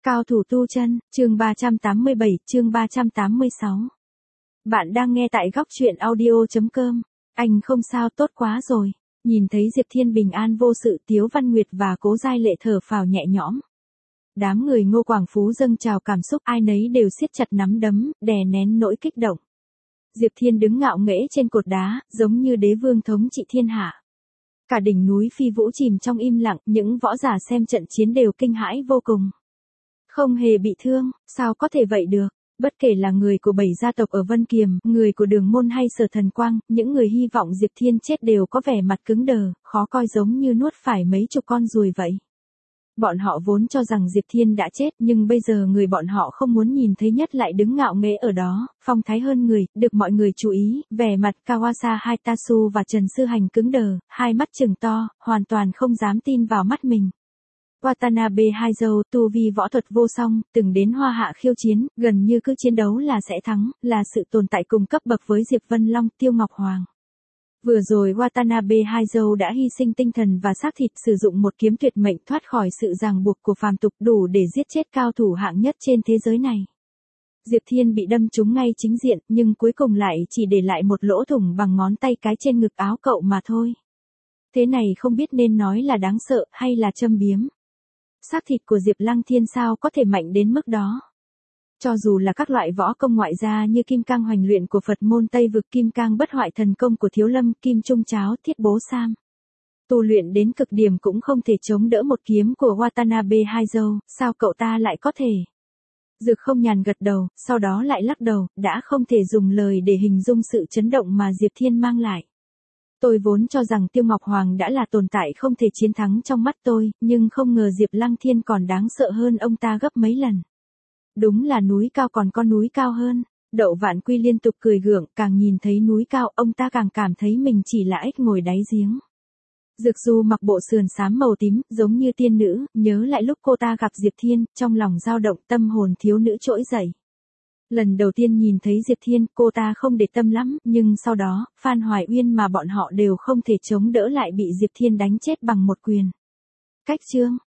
Cao thủ tu chân, chương 387, chương 386. Bạn đang nghe tại góc truyện audio.com. Anh không sao, tốt quá rồi. Nhìn thấy Diệp Thiên bình an vô sự, Tiếu Văn Nguyệt và Cố Giai Lệ thở phào nhẹ nhõm. Đám người Ngô Quảng Phú dâng trào cảm xúc, ai nấy đều siết chặt nắm đấm, đè nén nỗi kích động. Diệp Thiên đứng ngạo nghễ trên cột đá, giống như đế vương thống trị thiên hạ. Cả đỉnh núi Phi Vũ chìm trong im lặng, những võ giả xem trận chiến đều kinh hãi vô cùng. Không hề bị thương, sao có thể vậy được? Bất kể là người của 7 gia tộc ở Vân Kiềm, người của Đường Môn hay Sở Thần Quang, những người hy vọng Diệp Thiên chết đều có vẻ mặt cứng đờ, khó coi giống như nuốt phải mấy chục con ruồi vậy. Bọn họ vốn cho rằng Diệp Thiên đã chết, nhưng bây giờ người bọn họ không muốn nhìn thấy nhất lại đứng ngạo nghễ ở đó, phong thái hơn người, được mọi người chú ý, vẻ mặt Kawasa Haitasu và Trần Sư Hành cứng đờ, hai mắt trừng to, hoàn toàn không dám tin vào mắt mình. Watanabe Haizou, tu vi võ thuật vô song, từng đến Hoa Hạ khiêu chiến, gần như cứ chiến đấu là sẽ thắng, là sự tồn tại cùng cấp bậc với Diệp Vân Long, Tiêu Ngọc Hoàng. Vừa rồi Watanabe Haizou đã hy sinh tinh thần và xác thịt, sử dụng một kiếm tuyệt mệnh thoát khỏi sự ràng buộc của phàm tục, đủ để giết chết cao thủ hạng nhất trên thế giới này. Diệp Thiên bị đâm trúng ngay chính diện, nhưng cuối cùng lại chỉ để lại một lỗ thủng bằng ngón tay cái trên ngực áo cậu mà thôi. Thế này không biết nên nói là đáng sợ hay là châm biếm. Xác thịt của Diệp Lăng Thiên sao có thể mạnh đến mức đó. Cho dù là các loại võ công ngoại gia như Kim Cang Hoành Luyện của Phật môn Tây Vực, Kim Cang Bất Hoại Thần Công của Thiếu Lâm, Kim Trung Cháo, Thiết Bố Sam, tu luyện đến cực điểm cũng không thể chống đỡ một kiếm của Watanabe Haizou, sao cậu ta lại có thể? Dược Không Nhàn gật đầu, sau đó lại lắc đầu, đã không thể dùng lời để hình dung sự chấn động mà Diệp Thiên mang lại. Tôi vốn cho rằng Tiêu Ngọc Hoàng đã là tồn tại không thể chiến thắng trong mắt tôi, nhưng không ngờ Diệp Lăng Thiên còn đáng sợ hơn ông ta gấp mấy lần. Đúng là núi cao còn có núi cao hơn. Đậu Vạn Quy liên tục cười gượng, càng nhìn thấy núi cao, ông ta càng cảm thấy mình chỉ là ếch ngồi đáy giếng. Dược Du mặc bộ sườn xám màu tím, giống như tiên nữ, nhớ lại lúc cô ta gặp Diệp Thiên, trong lòng dao động, tâm hồn thiếu nữ trỗi dậy. Lần đầu tiên nhìn thấy Diệp Thiên, cô ta không để tâm lắm, nhưng sau đó, Phan Hoài Uyên mà bọn họ đều không thể chống đỡ lại bị Diệp Thiên đánh chết bằng một quyền. Cách chương,